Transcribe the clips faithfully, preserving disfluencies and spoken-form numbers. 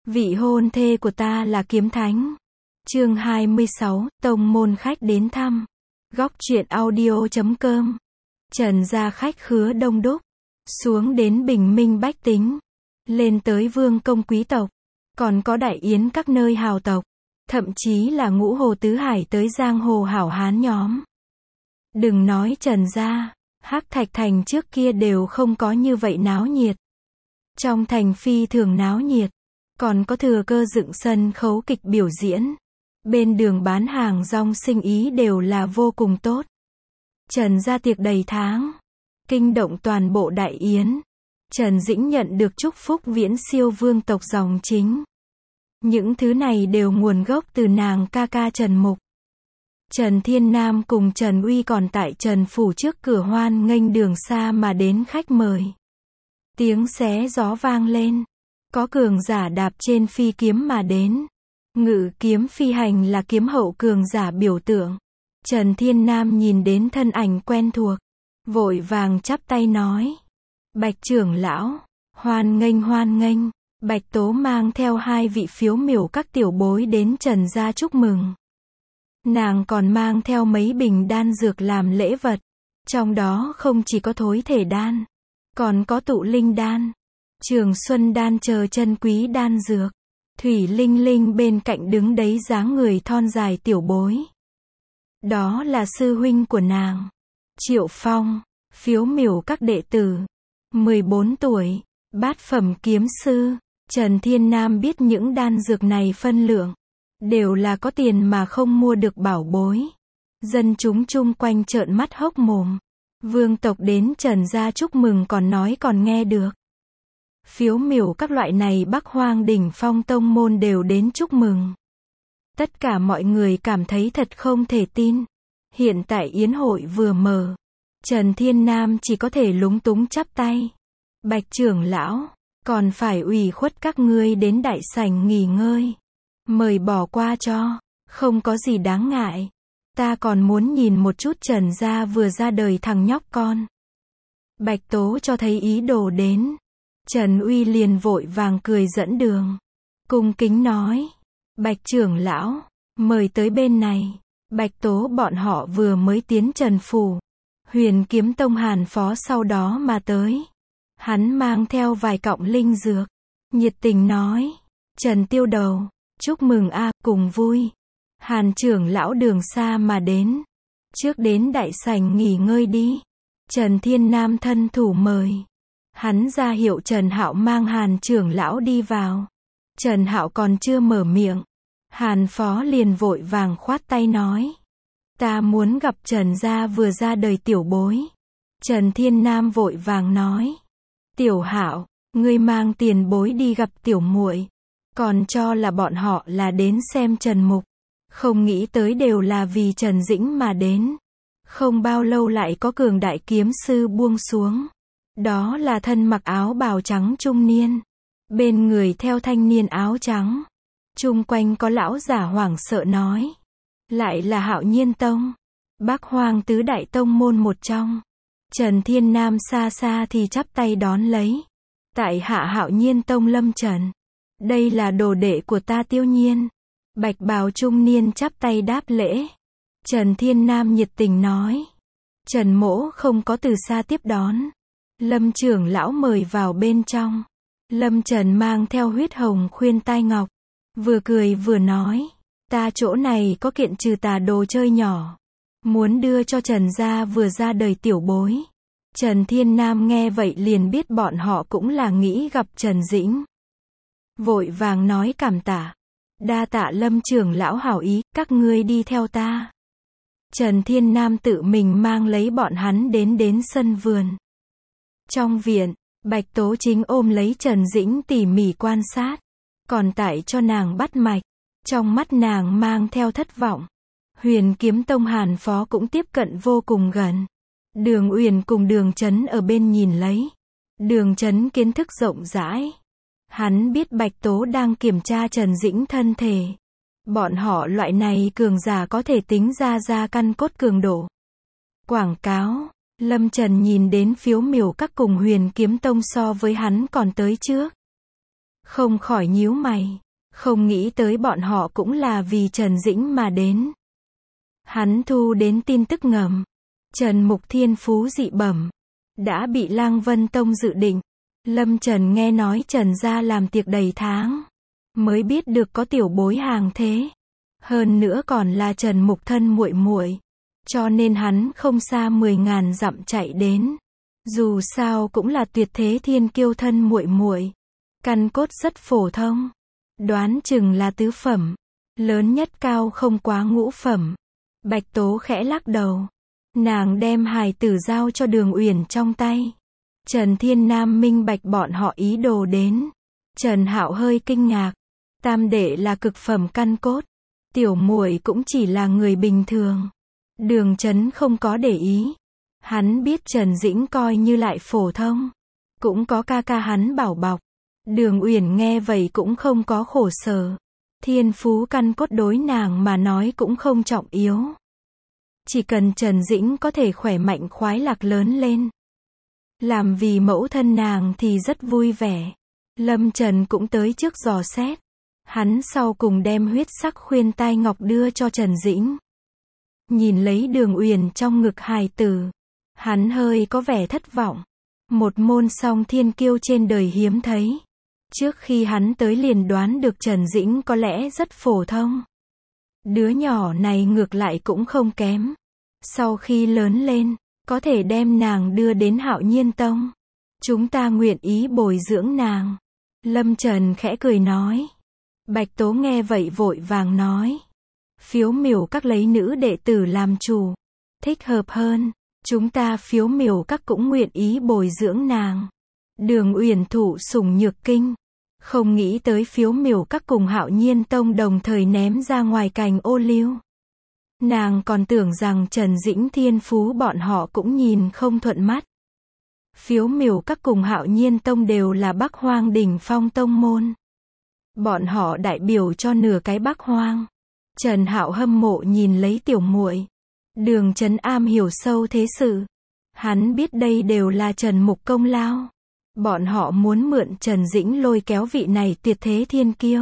Vị hôn thê của ta là kiếm thánh. Chương hai mươi sáu, tông môn khách đến thăm. Góc truyện audio chấm com. Trần gia khách khứa đông đúc, xuống đến bình minh bách tính, lên tới vương công quý tộc, còn có đại yến các nơi hào tộc, thậm chí là ngũ hồ tứ hải tới giang hồ hảo hán nhóm. Đừng nói Trần gia, Hắc Thạch thành trước kia đều không có như vậy náo nhiệt. Trong thành phi thường náo nhiệt, còn có thừa cơ dựng sân khấu kịch biểu diễn. Bên đường bán hàng rong sinh ý đều là vô cùng tốt. Trần gia tiệc đầy tháng, kinh động toàn bộ đại yến. Trần Dĩnh nhận được chúc phúc viễn siêu vương tộc dòng chính. Những thứ này đều nguồn gốc từ nàng ca ca Trần Mục. Trần Thiên Nam cùng Trần Uy còn tại Trần phủ trước cửa hoan nghênh đường xa mà đến khách mời. Tiếng xé gió vang lên, có cường giả đạp trên phi kiếm mà đến. Ngự kiếm phi hành là kiếm hậu cường giả biểu tượng. Trần Thiên Nam nhìn đến thân ảnh quen thuộc, vội vàng chắp tay nói: Bạch trưởng lão, hoan nghênh hoan nghênh. Bạch Tố mang theo hai vị phiếu miểu các tiểu bối đến Trần gia chúc mừng. Nàng còn mang theo mấy bình đan dược làm lễ vật, trong đó không chỉ có thối thể đan, còn có tụ linh đan, trường xuân đan chờ chân quý đan dược. Thủy Linh Linh bên cạnh đứng đấy dáng người thon dài tiểu bối. Đó là sư huynh của nàng, Triệu Phong, phiếu miểu các đệ tử, mười bốn tuổi, bát phẩm kiếm sư. Trần Thiên Nam biết những đan dược này phân lượng, đều là có tiền mà không mua được bảo bối. Dân chúng chung quanh trợn mắt hốc mồm. Vương tộc đến Trần gia chúc mừng còn nói còn nghe được. Phiếu miểu các loại này Bắc Hoang đỉnh phong tông môn đều đến chúc mừng. Tất cả mọi người cảm thấy thật không thể tin. Hiện tại yến hội vừa mở, Trần Thiên Nam chỉ có thể lúng túng chắp tay. Bạch trưởng lão, còn phải ủy khuất các ngươi đến đại sảnh nghỉ ngơi. Mời bỏ qua cho, không có gì đáng ngại. Ta còn muốn nhìn một chút Trần gia vừa ra đời thằng nhóc con. Bạch Tố cho thấy ý đồ đến. Trần Uy liền vội vàng cười dẫn đường. Cung kính nói: Bạch trưởng lão, mời tới bên này. Bạch Tố bọn họ vừa mới tiến Trần phủ. Huyền Kiếm Tông Hàn Phó sau đó mà tới. Hắn mang theo vài cọng linh dược, nhiệt tình nói: Trần tiêu đầu, chúc mừng a, cùng vui. Hàn trưởng lão đường xa mà đến, trước đến đại sảnh nghỉ ngơi đi. Trần Thiên Nam thân thủ mời. Hắn ra hiệu Trần Hạo mang Hàn trưởng lão đi vào. Trần Hạo còn chưa mở miệng, Hàn Phó liền vội vàng khoát tay nói: Ta muốn gặp Trần gia vừa ra đời tiểu bối. Trần Thiên Nam vội vàng nói: Tiểu Hạo, ngươi mang tiền bối đi gặp tiểu muội, còn cho là bọn họ là đến xem Trần Mục, không nghĩ tới đều là vì Trần Dĩnh mà đến. Không bao lâu lại có cường đại kiếm sư buông xuống. Đó là thân mặc áo bào trắng trung niên, bên người theo thanh niên áo trắng. Chung quanh có lão giả hoảng sợ nói: Lại là Hạo Nhiên Tông, Bắc Hoang tứ đại tông môn một trong. Trần Thiên Nam xa xa thì chắp tay đón lấy: Tại hạ Hạo Nhiên Tông Lâm Trần, đây là đồ đệ của ta Tiêu Nhiên. Bạch bào trung niên chắp tay đáp lễ. Trần Thiên Nam nhiệt tình nói: Trần mỗ không có từ xa tiếp đón, Lâm trưởng lão mời vào bên trong. Lâm Trần mang theo huyết hồng khuyên tai ngọc, vừa cười vừa nói: Ta chỗ này có kiện trừ tà đồ chơi nhỏ, muốn đưa cho Trần gia vừa ra đời tiểu bối. Trần Thiên Nam nghe vậy liền biết bọn họ cũng là nghĩ gặp Trần Dĩnh. Vội vàng nói cảm tạ: Đa tạ Lâm trưởng lão hảo ý, các ngươi đi theo ta. Trần Thiên Nam tự mình mang lấy bọn hắn đến đến sân vườn. Trong viện, Bạch Tố chính ôm lấy Trần Dĩnh tỉ mỉ quan sát, còn tại cho nàng bắt mạch. Trong mắt nàng mang theo thất vọng. Huyền Kiếm Tông Hàn Phó cũng tiếp cận vô cùng gần. Đường Uyển cùng Đường Chấn ở bên nhìn lấy. Đường Chấn kiến thức rộng rãi. Hắn biết Bạch Tố đang kiểm tra Trần Dĩnh thân thể. Bọn họ loại này cường giả có thể tính ra ra căn cốt cường độ. Quảng cáo. Lâm Trần nhìn đến phiếu miểu các cùng Huyền Kiếm Tông so với hắn còn tới trước. không khỏi nhíu mày, không nghĩ tới bọn họ cũng là vì Trần Dĩnh mà đến. Hắn thu đến tin tức ngầm, Trần Mục thiên phú dị bẩm, đã bị Lang Vân Tông dự định. Lâm Trần nghe nói Trần gia làm tiệc đầy tháng, mới biết được có tiểu bối hàng thế. Hơn nữa còn là Trần Mục thân muội muội, cho nên hắn không xa mười ngàn dặm chạy đến. Dù sao cũng là tuyệt thế thiên kiêu thân muội muội, căn cốt rất phổ thông, đoán chừng là tứ phẩm, lớn nhất cao không quá ngũ phẩm. Bạch Tố khẽ lắc đầu, nàng đem hài tử giao cho Đường Uyển trong tay. Trần Thiên Nam minh bạch bọn họ ý đồ đến. Trần Hạo hơi kinh ngạc, tam đệ là cực phẩm căn cốt, tiểu muội cũng chỉ là người bình thường. Đường Chấn không có để ý, hắn biết Trần Dĩnh coi như lại phổ thông, cũng có ca ca hắn bảo bọc. Đường Uyển nghe vậy cũng không có khổ sở, thiên phú căn cốt đối nàng mà nói cũng không trọng yếu. Chỉ cần Trần Dĩnh có thể khỏe mạnh khoái lạc lớn lên, làm vì mẫu thân nàng thì rất vui vẻ. Lâm Trần cũng tới trước dò xét, hắn sau cùng đem huyết sắc khuyên tai ngọc đưa cho Trần Dĩnh. Nhìn lấy Đường Uyển trong ngực hài tử, hắn hơi có vẻ thất vọng. Một môn song thiên kiêu trên đời hiếm thấy. Trước khi hắn tới liền đoán được Trần Dĩnh có lẽ rất phổ thông. Đứa nhỏ này ngược lại cũng không kém. Sau khi lớn lên, có thể đem nàng đưa đến Hạo Nhiên Tông. Chúng ta nguyện ý bồi dưỡng nàng. Lâm Trần khẽ cười nói. Bạch Tố nghe vậy vội vàng nói. Phiếu miểu các lấy nữ đệ tử làm chủ, thích hợp hơn. Chúng ta Phiếu miểu các cũng nguyện ý bồi dưỡng nàng. Đường Uyển thụ sủng nhược kinh, không nghĩ tới Phiếu miểu các cùng Hạo Nhiên Tông đồng thời ném ra ngoài cành ô liu. Nàng còn tưởng rằng Trần Dĩnh thiên phú bọn họ cũng nhìn không thuận mắt. Phiếu miểu các cùng Hạo Nhiên Tông đều là Bắc Hoang đỉnh phong tông môn. Bọn họ đại biểu cho nửa cái Bắc Hoang. Trần Hạo hâm mộ nhìn lấy tiểu muội. Đường Trấn am hiểu sâu thế sự. Hắn biết đây đều là Trần Mục công lao. Bọn họ muốn mượn Trần Dĩnh lôi kéo vị này tuyệt thế thiên kiêu.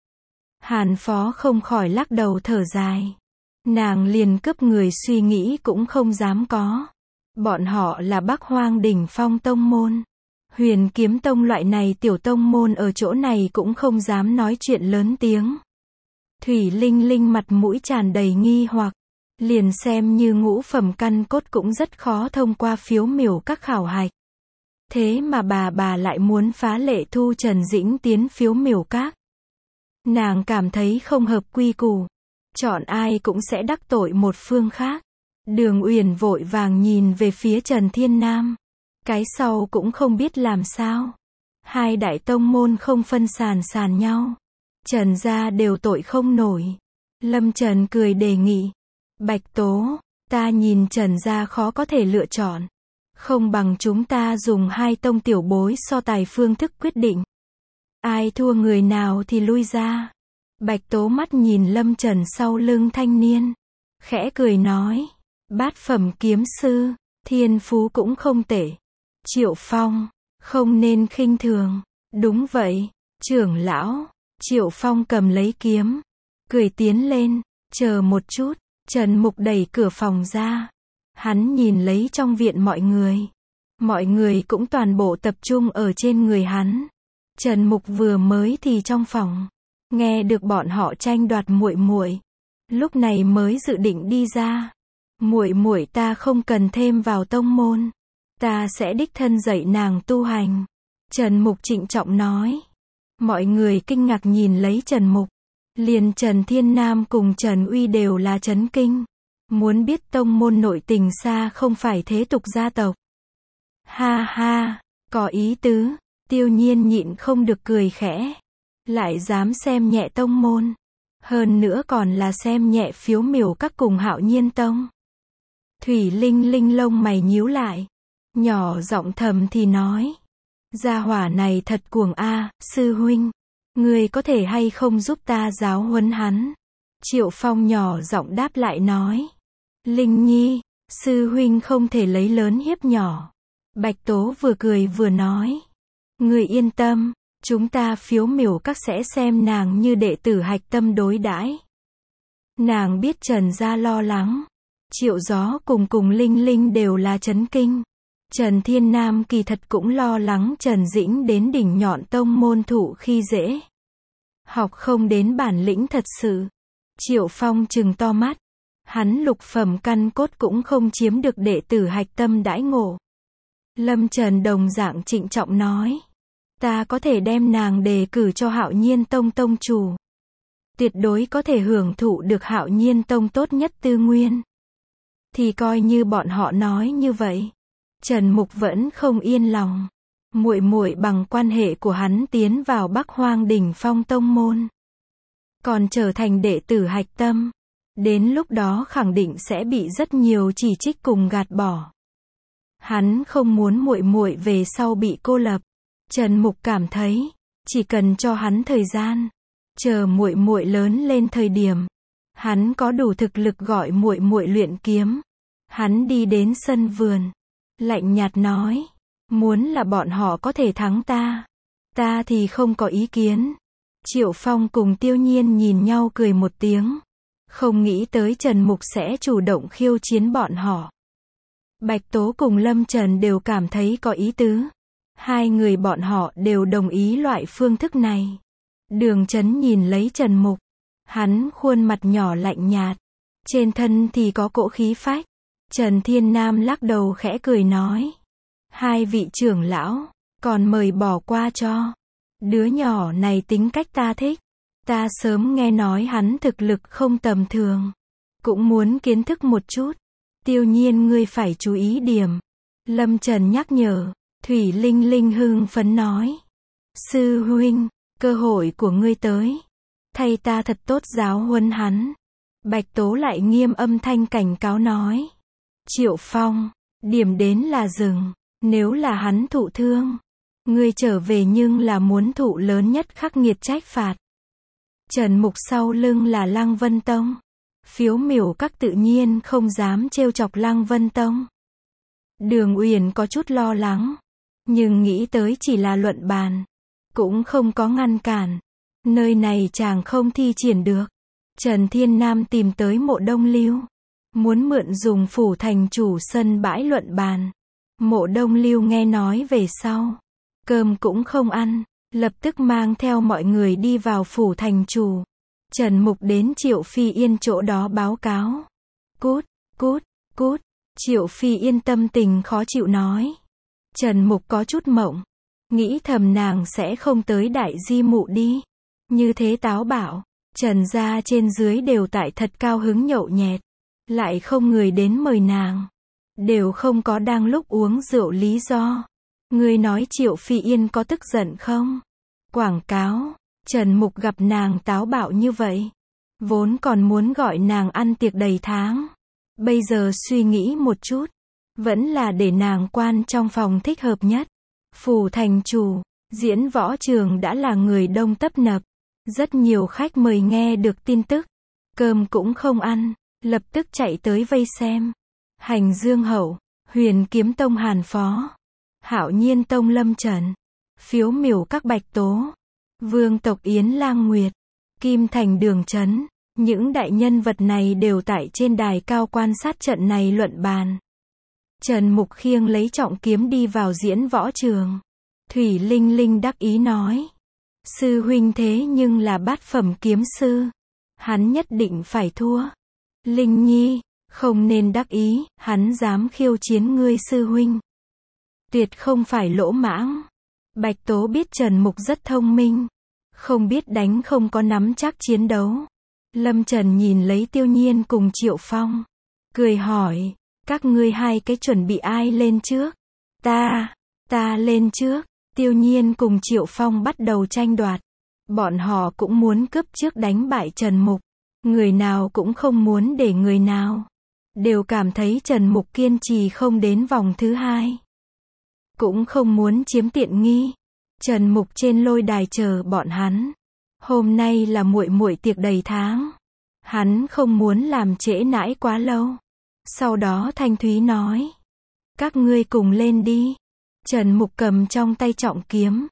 Hàn Phó không khỏi lắc đầu thở dài. Nàng liền cấp người suy nghĩ cũng không dám có. Bọn họ là Bắc Hoang đỉnh phong tông môn. Huyền Kiếm Tông loại này tiểu tông môn ở chỗ này cũng không dám nói chuyện lớn tiếng. Thủy Linh Linh mặt mũi tràn đầy nghi hoặc. Liền xem như ngũ phẩm căn cốt cũng rất khó thông qua Phiếu miểu các khảo hạch. Thế mà bà bà lại muốn phá lệ thu Trần Dĩnh tiến Phiếu miểu các. Nàng cảm thấy không hợp quy củ. Chọn ai cũng sẽ đắc tội một phương khác. Đường Uyển vội vàng nhìn về phía Trần Thiên Nam. Cái sau cũng không biết làm sao. Hai đại tông môn không phân sàn sàn nhau. Trần gia đều tội không nổi. Lâm Trần cười đề nghị. Bạch Tố, ta nhìn Trần gia khó có thể lựa chọn. Không bằng chúng ta dùng hai tông tiểu bối so tài phương thức quyết định. Ai thua người nào thì lui ra. Bạch Tố mắt nhìn Lâm Trần sau lưng thanh niên. Khẽ cười nói. Bát phẩm kiếm sư, thiên phú cũng không tệ. Triệu Phong, không nên khinh thường. Đúng vậy, trưởng lão. Triệu Phong cầm lấy kiếm, cười tiến lên. Chờ một chút. Trần Mục đẩy cửa phòng ra. Hắn nhìn lấy trong viện mọi người. Mọi người cũng toàn bộ tập trung ở trên người hắn. Trần Mục vừa mới thì trong phòng, nghe được bọn họ tranh đoạt muội muội, lúc này mới dự định đi ra. Muội muội ta không cần thêm vào tông môn, ta sẽ đích thân dạy nàng tu hành. Trần Mục trịnh trọng nói. Mọi người kinh ngạc nhìn lấy Trần Mục. Liền Trần Thiên Nam cùng Trần Uy đều là chấn kinh. Muốn biết tông môn nội tình xa không phải thế tục gia tộc. Ha ha, có ý tứ. Tiêu Nhiên nhịn không được cười khẽ. Lại dám xem nhẹ tông môn. Hơn nữa còn là xem nhẹ Phiếu miểu các cùng Hạo Nhiên Tông. Thủy Linh Linh lông mày nhíu lại. Nhỏ giọng thầm thì nói. Gia hỏa này thật cuồng a, sư huynh. Người có thể hay không giúp ta giáo huấn hắn? Triệu Phong nhỏ giọng đáp lại nói. Linh Nhi, sư huynh không thể lấy lớn hiếp nhỏ. Bạch Tố vừa cười vừa nói. Người yên tâm, Chúng ta phiếu miểu các sẽ xem nàng như đệ tử hạch tâm đối đãi. Nàng biết Trần gia lo lắng. Triệu Gió cùng cùng Linh Linh đều là chấn kinh. Trần Thiên Nam kỳ thật cũng lo lắng Trần Dĩnh đến đỉnh nhọn tông môn thụ khi dễ. Học không đến bản lĩnh thật sự. Triệu Phong trừng to mắt. Hắn lục phẩm căn cốt cũng không chiếm được đệ tử hạch tâm đãi ngộ. Lâm Trần đồng dạng trịnh trọng nói. Ta có thể đem nàng đề cử cho Hạo Nhiên Tông tông chủ. Tuyệt đối có thể hưởng thụ được Hạo Nhiên Tông tốt nhất tư nguyên. Thì coi như bọn họ nói như vậy. Trần Mục vẫn không yên lòng. Muội muội bằng quan hệ của hắn tiến vào Bắc Hoang đỉnh phong tông môn. Còn trở thành đệ tử hạch tâm. Đến lúc đó khẳng định sẽ bị rất nhiều chỉ trích cùng gạt bỏ. Hắn không muốn muội muội về sau bị cô lập. Trần Mục cảm thấy, chỉ cần cho hắn thời gian, chờ muội muội lớn lên thời điểm, hắn có đủ thực lực gọi muội muội luyện kiếm. Hắn đi đến sân vườn, lạnh nhạt nói, muốn là bọn họ có thể thắng ta, ta thì không có ý kiến. Triệu Phong cùng Tiêu Nhiên nhìn nhau cười một tiếng, không nghĩ tới Trần Mục sẽ chủ động khiêu chiến bọn họ. Bạch Tố cùng Lâm Trần đều cảm thấy có ý tứ. Hai người bọn họ đều đồng ý loại phương thức này. Đường Chấn nhìn lấy Trần Mục. Hắn khuôn mặt nhỏ lạnh nhạt. Trên thân thì có cỗ khí phách. Trần Thiên Nam lắc đầu khẽ cười nói. Hai vị trưởng lão, còn mời bỏ qua cho. Đứa nhỏ này tính cách ta thích. Ta sớm nghe nói hắn thực lực không tầm thường. Cũng muốn kiến thức một chút. Tiêu Nhiên ngươi phải chú ý điểm. Lâm Trần nhắc nhở. Thủy Linh Linh hưng phấn nói. Sư huynh, cơ hội của ngươi tới. Thay ta thật tốt giáo huấn hắn. Bạch Tố lại nghiêm âm thanh cảnh cáo nói. Triệu Phong, điểm đến là dừng. Nếu là hắn thụ thương, ngươi trở về nhưng là muốn thụ lớn nhất khắc nghiệt trách phạt. Trần Mục sau lưng là Lăng Vân Tông. Phiếu miểu các tự nhiên không dám trêu chọc Lăng Vân Tông. Đường Uyển có chút lo lắng. Nhưng nghĩ tới chỉ là luận bàn. Cũng không có ngăn cản. Nơi này chàng không thi triển được. Trần Thiên Nam tìm tới Mộ Đông Lưu. Muốn mượn dùng phủ thành chủ sân bãi luận bàn. Mộ Đông Lưu nghe nói về sau. Cơm cũng không ăn. Lập tức mang theo mọi người đi vào phủ thành chủ. Trần Mục đến Triệu Phi Yên chỗ đó báo cáo. Cút, cút, cút. Triệu Phi Yên tâm tình khó chịu nói. Trần Mục có chút mộng. Nghĩ thầm nàng sẽ không tới đại di mụ đi. Như thế táo bạo. Trần gia trên dưới đều tại thật cao hứng nhậu nhẹt. Lại không người đến mời nàng. Đều không có đang lúc uống rượu lý do. Người nói Triệu Phi Yên có tức giận không? Quảng cáo. Trần Mục gặp nàng táo bạo như vậy. Vốn còn muốn gọi nàng ăn tiệc đầy tháng. Bây giờ suy nghĩ một chút. Vẫn là để nàng quan trong phòng thích hợp nhất. Phủ thành chủ, diễn võ trường đã là người đông tấp nập. Rất nhiều khách mời nghe được tin tức. Cơm cũng không ăn, lập tức chạy tới vây xem. Hành Dương Hậu, Huyền Kiếm Tông Hàn Phó, Hạo Nhiên Tông Lâm Trần, Phiếu miểu các Bạch Tố, Vương tộc Yến Lang Nguyệt, Kim Thành Đường Chấn. Những đại nhân vật này đều tại trên đài cao quan sát trận này luận bàn. Trần Mục khiêng lấy trọng kiếm đi vào diễn võ trường. Thủy Linh Linh đắc ý nói. Sư huynh thế nhưng là bát phẩm kiếm sư. Hắn nhất định phải thua. Linh Nhi, không nên đắc ý, hắn dám khiêu chiến ngươi sư huynh. Tuyệt không phải lỗ mãng. Bạch Tố biết Trần Mục rất thông minh. Không biết đánh không có nắm chắc chiến đấu. Lâm Trần nhìn lấy Tiêu Nhiên cùng Triệu Phong. Cười hỏi. Các ngươi hai cái chuẩn bị ai lên trước? Ta, ta lên trước. Tiêu Nhiên cùng Triệu Phong bắt đầu tranh đoạt. Bọn họ cũng muốn cướp trước đánh bại Trần Mục. Người nào cũng không muốn để người nào. Đều cảm thấy Trần Mục kiên trì không đến vòng thứ hai. Cũng không muốn chiếm tiện nghi. Trần Mục trên lôi đài chờ bọn hắn. Hôm nay là muội muội tiệc đầy tháng. Hắn không muốn làm trễ nãi quá lâu. Sau đó Thanh Thúy nói. Các ngươi cùng lên đi. Trần Mục cầm trong tay trọng kiếm.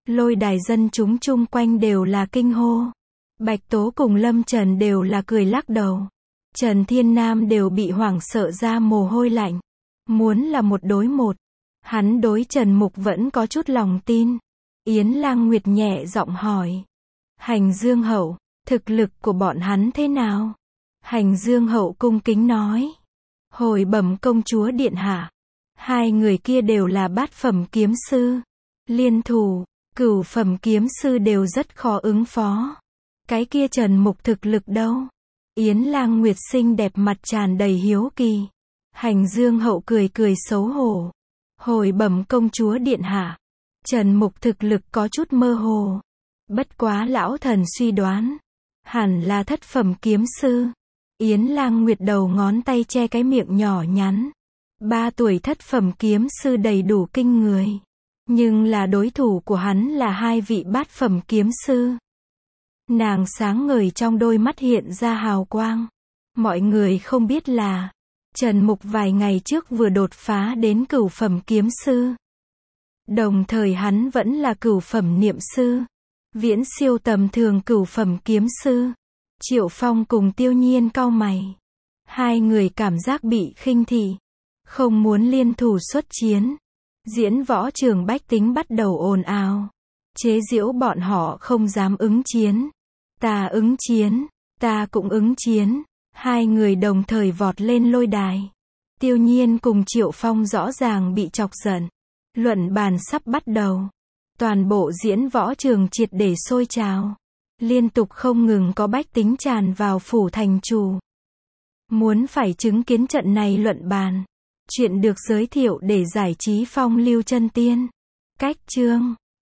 Lôi đài dân chúng chung quanh đều là kinh hô. Bạch Tố cùng Lâm Trần đều là cười lắc đầu. Trần Thiên Nam đều bị hoảng sợ ra mồ hôi lạnh. Muốn là một đối một. Hắn đối Trần Mục vẫn có chút lòng tin. Yến Lang Nguyệt nhẹ giọng hỏi. Hành Dương Hậu, thực lực của bọn hắn thế nào? Hành Dương Hậu cung kính nói. Hồi bẩm công chúa điện hạ. Hai người kia đều là bát phẩm kiếm sư. Liên thủ, cửu phẩm kiếm sư đều rất khó ứng phó. Cái kia Trần Mục thực lực đâu? Yến Lang Nguyệt xinh đẹp mặt tràn đầy hiếu kỳ. Hành Dương Hậu cười cười xấu hổ. Hồi bẩm công chúa điện hạ. Trần Mục thực lực có chút mơ hồ. Bất quá lão thần suy đoán. Hẳn là thất phẩm kiếm sư. Yến Lang Nguyệt đầu ngón tay che cái miệng nhỏ nhắn. Ba tuổi thất phẩm kiếm sư đầy đủ kinh người. Nhưng là đối thủ của hắn là hai vị bát phẩm kiếm sư. Nàng sáng ngời trong đôi mắt hiện ra hào quang. Mọi người không biết là Trần Mục vài ngày trước vừa đột phá đến cửu phẩm kiếm sư. Đồng thời hắn vẫn là cửu phẩm niệm sư. Viễn siêu tầm thường cửu phẩm kiếm sư. Triệu Phong cùng Tiêu Nhiên cau mày. Hai người cảm giác bị khinh thị. Không muốn liên thủ xuất chiến. Diễn võ trường bách tính bắt đầu ồn ào. Chế giễu bọn họ không dám ứng chiến. Ta ứng chiến. Ta cũng ứng chiến. Hai người đồng thời vọt lên lôi đài. Tiêu Nhiên cùng Triệu Phong rõ ràng bị chọc giận. Luận bàn sắp bắt đầu. Toàn bộ diễn võ trường triệt để sôi trào. Liên tục không ngừng có bách tính tràn vào phủ thành chủ. Muốn phải chứng kiến trận này luận bàn. Chuyện được giới thiệu để giải trí phong lưu chân tiên. Cách chương